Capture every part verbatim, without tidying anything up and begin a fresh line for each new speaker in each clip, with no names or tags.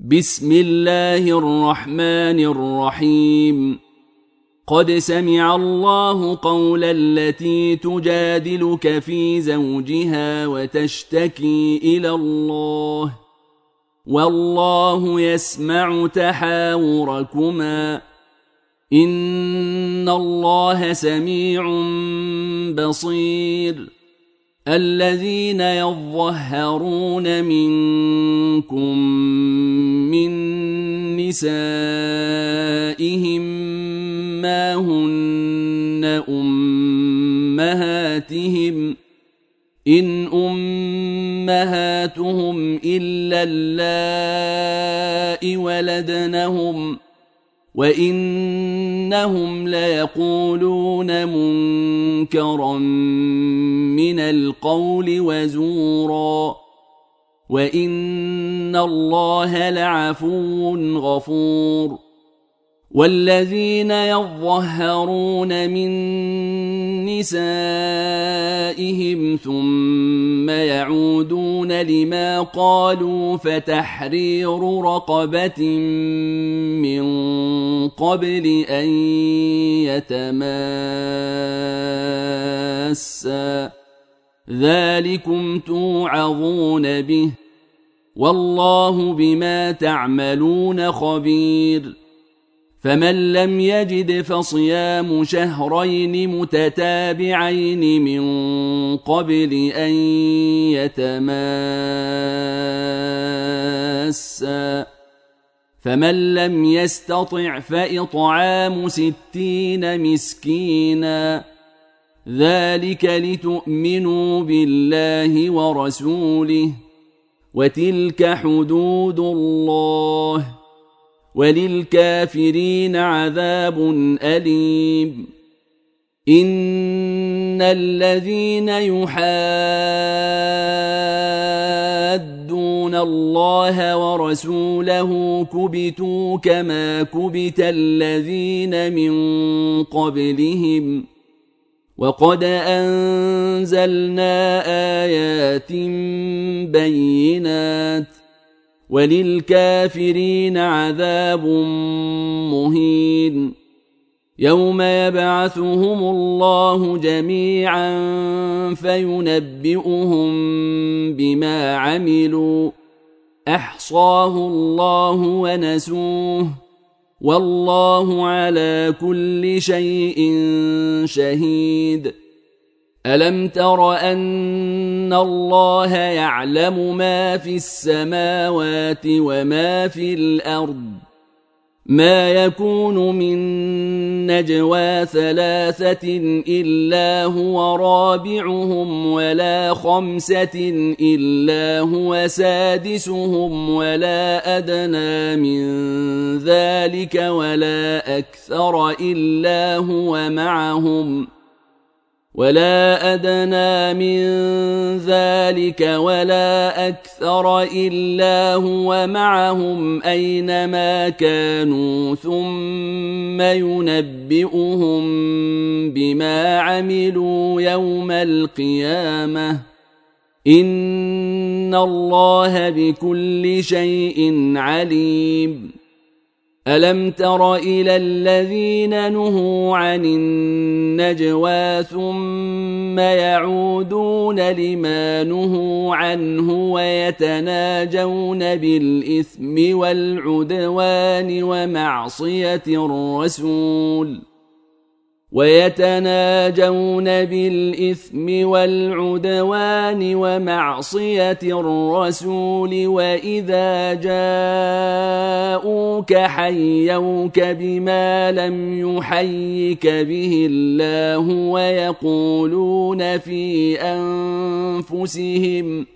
بسم الله الرحمن الرحيم. قد سمع الله قول التي تجادلك في زوجها وتشتكي إلى الله والله يسمع تحاوركما إن الله سميع بصير. الذين يظهرون منكم من نسائهم ما هن أمهاتهم إن أمهاتهم إلا اللائي ولدنهم وإنهم ليقولون منكرا من القول وزورا وإن الله لعفو غفور. والذين يظهرون من نسائهم ثم يعودون لما قالوا فتحرير رقبة من قبل أن يتماسا ذلكم توعظون به والله بما تعملون خبير. فمن لم يجد فصيام شهرين متتابعين من قبل أن يتماسا فمن لم يستطع فإطعام ستين مسكينا ذلك لتؤمنوا بالله ورسوله وتلك حدود الله وللكافرين عذاب أليم. إن الذين يحادون الله ورسوله كبتوا كما كبت الذين من قبلهم وقد أنزلنا آيات بينات وللكافرين عذاب مهين. يوم يبعثهم الله جميعا فينبئهم بما عملوا أحصاه الله ونسوه والله على كل شيء شهيد. ألم تر أن الله يعلم ما في السماوات وما في الأرض ما يكون من نجوى ثلاثة إلا هو رابعهم ولا خمسة إلا هو سادسهم ولا أدنى من ذلك ولا أكثر إلا هو معهم ولا أدنى من ذلك ولا أكثر إلا هو معهم أينما كانوا ثم ينبئهم بما عملوا يوم القيامة إن الله بكل شيء عليم. ألم تر إلى الذين نهوا عن النجوى ثم يعودون لما نهوا عنه ويتناجون بالإثم والعدوان ومعصية الرسول ويتناجون بالإثم والعدوان ومعصية الرسول وإذا جاءوك حيوك بما لم يحيك به الله ويقولون في أنفسهم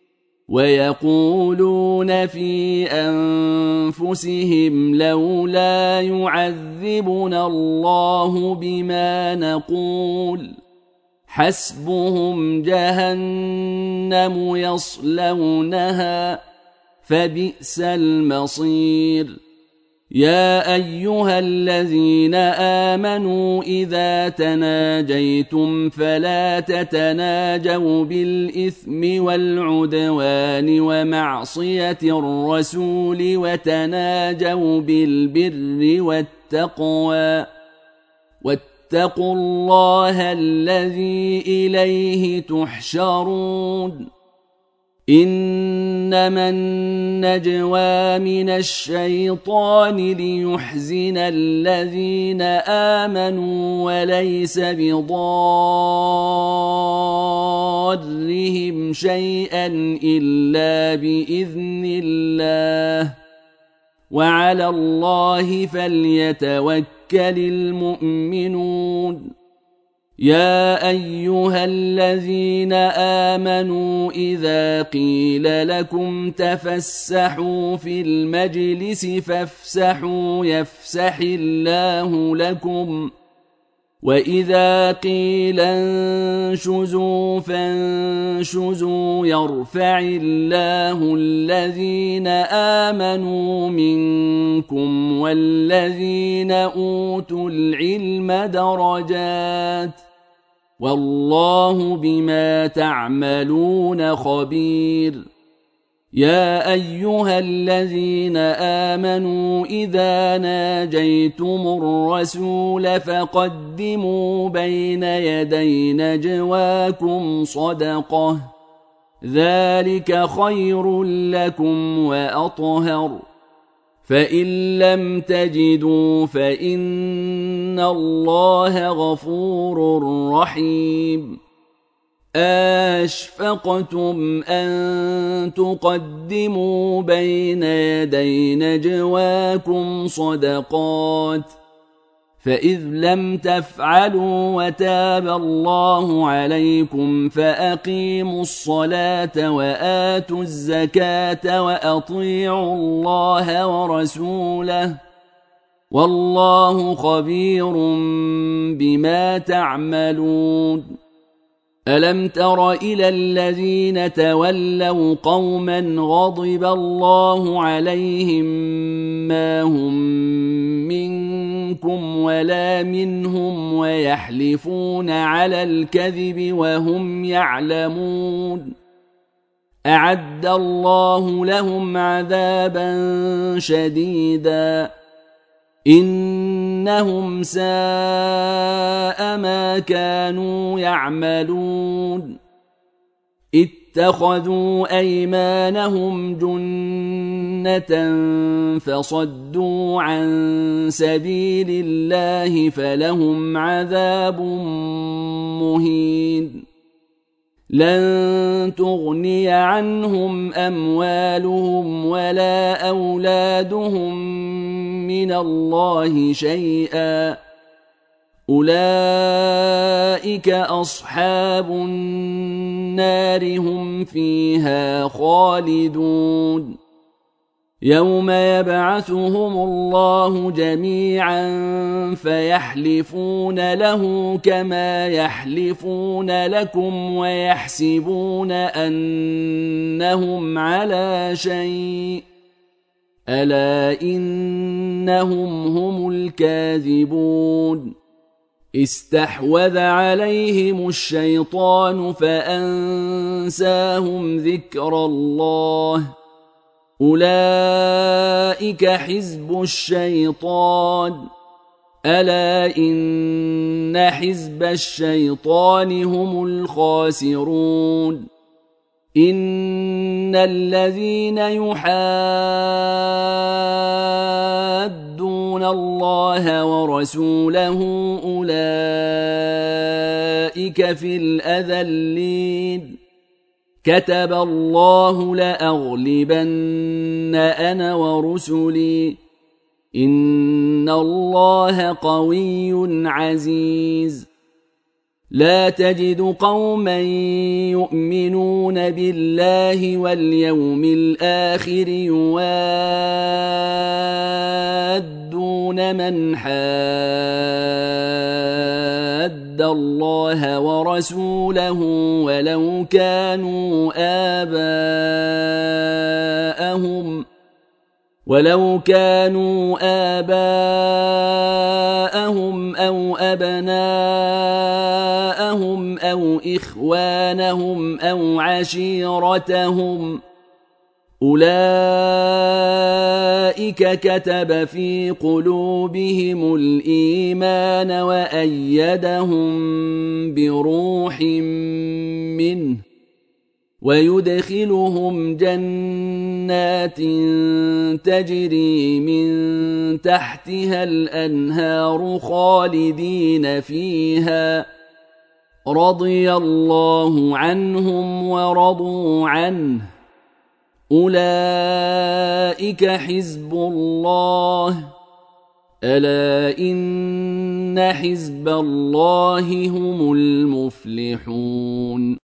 ويقولون في أنفسهم لولا يعذبنا الله بما نقول حسبهم جهنم يصلونها فبئس المصير. يا أيها الذين آمنوا إذا تناجيتم فلا تتناجوا بالإثم والعدوان ومعصية الرسول وتناجوا بالبر والتقوى واتقوا الله الذي إليه تحشرون إنما النجوى من الشيطان ليحزن الذين آمنوا وليس بضارهم شيئا إلا بإذن الله وعلى الله فليتوكل المؤمنون يا أيها الذين آمنوا إذا قيل لكم تفسحوا في المجلس فافسحوا يفسح الله لكم وإذا قيل انشزوا فانشزوا يرفع الله الذين آمنوا منكم والذين أوتوا العلم درجات والله بما تعملون خبير يا أيها الذين آمنوا إذا ناجيتم الرسول فقدموا بين يدي نجواكم صدقة ذلك خير لكم وأطهر فإن لم تجدوا فإن الله غفور رحيم أشفقتم أن تقدموا بين يدي نجواكم صدقات فإذ لم تفعلوا وتاب الله عليكم فأقيموا الصلاة وآتوا الزكاة وأطيعوا الله ورسوله والله خبير بما تعملون ألم تر إلى الذين تولوا قوما غضب الله عليهم ما هم منكم ولا منهم ويحلفون على الكذب وهم يعلمون أعد الله لهم عذابا شديدا إنهم ساء ما كانوا يعملون اتخذوا أيمانهم جنة فصدوا عن سبيل الله فلهم عذاب مهين لن تغني عنهم أموالهم ولا أولادهم من الله شيئا أولئك أصحاب النار هم فيها خالدون يوم يبعثهم الله جميعا فيحلفون له كما يحلفون لكم ويحسبون أنهم على شيء ألا إنهم هم الكاذبون استحوذ عليهم الشيطان فأنساهم ذكر الله أولئك حزب الشيطان ألا إن حزب الشيطان هم الخاسرون إن الذين يحادون الله ورسوله أولئك في الأذلين كتب الله لأغلبن أنا ورسلي إن الله قوي عزيز لا تجد قوما يؤمنون بالله واليوم الآخر يوادون من حاد الله ورسوله ولو كانوا آباءهم ولو كانوا آباءهم أو أبناءهم أو إخوانهم أو عشيرتهم أولئك كتب في قلوبهم الإيمان وأيدهم بروح منه ويدخلهم جنات تجري من تحتها الأنهار خالدين فيها رضي الله عنهم ورضوا عنه أولئك حزب الله ألا إن حزب الله هم المفلحون